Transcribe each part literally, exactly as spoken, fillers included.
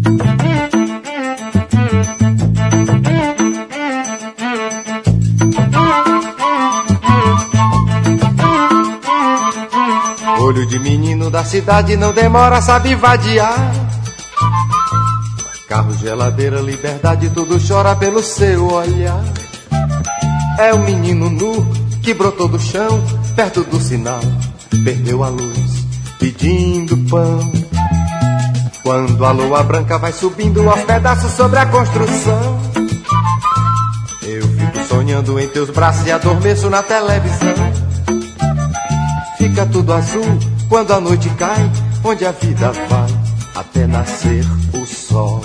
Olho de menino da cidade não demora, sabe vadiar. Carro, geladeira, liberdade, tudo chora pelo seu olhar. É o menino nu que brotou do chão, perto do sinal, perdeu a luz, pedindo pão. Quando a lua branca vai subindo aos pedaços sobre a construção, eu fico sonhando em teus braços e adormeço na televisão. Fica tudo azul quando a noite cai, onde a vida vai até nascer o sol.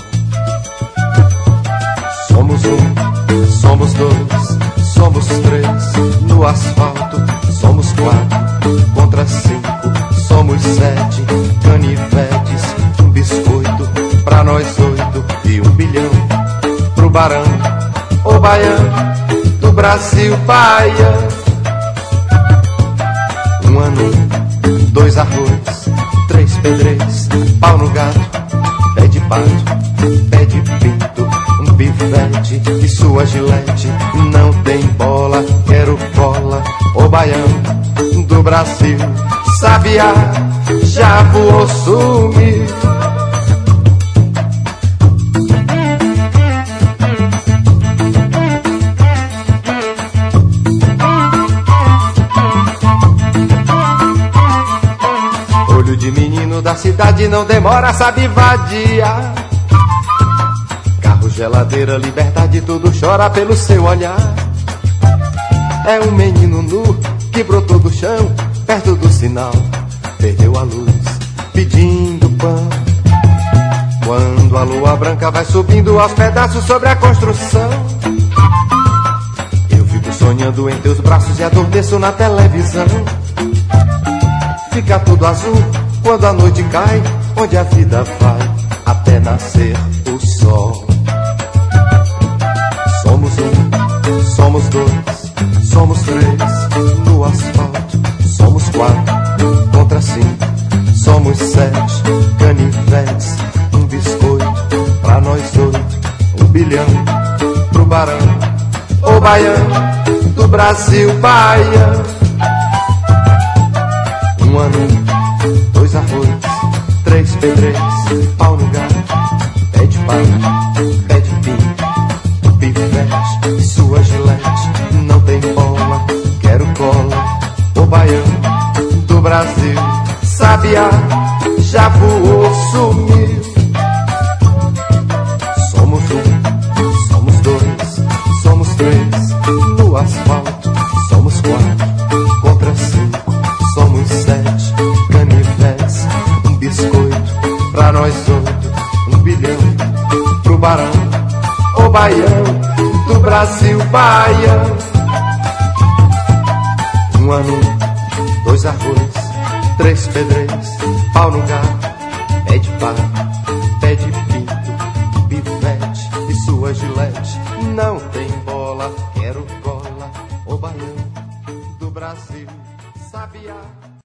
Somos um, somos dois, somos três no asfalto. Somos quatro contra cinco, somos sete canivetes. Um biscoito pra nós oito e um bilhão pro barão, o baiano do Brasil baiano. Um ano, dois arroz, três pedreiros, pau no gato, pé de pato, pé de pinto, um pivete e sua gilete. Não tem bola, quero cola, o baiano do Brasil. Sabiá, já voou, sumiu. Olho de menino da cidade não demora, sabe vadiar. Carro, geladeira, liberdade, tudo chora pelo seu olhar. É um menino nu que brotou do chão, perto do sinal, perdeu a luz, pedindo pão. Quando a lua branca vai subindo aos pedaços sobre a construção, eu fico sonhando em teus braços e adormeço na televisão. Fica tudo azul quando a noite cai, onde a vida vai até nascer o sol. Somos um, somos dois, somos três no asfalto. Somos quatro contra cinco, somos sete canivetes. Um biscoito pra nós oito, um bilhão pro barão, o baiano do Brasil baiano. Um ano, dois arroz, três pedreiros, pau no gato, pé de pato, pé de pinto, pivete e sua gilete. Não tem bola, quero cola, o baiano do Brasil. Sabiá, já voou, sumiu. Somos um, somos dois, somos três no asfalto. Somos quatro contra cinco, somos sete canivetes. Um biscoito pra nós oito, um bilhão pro barão, o baiano do Brasil baiano. Um ano, dois arroz, três pedreiros, pau no gato, pé de pato, pé de pinto, pivete e sua gilete. Não tem bola, quero cola, o baiano do Brasil. Sabiá.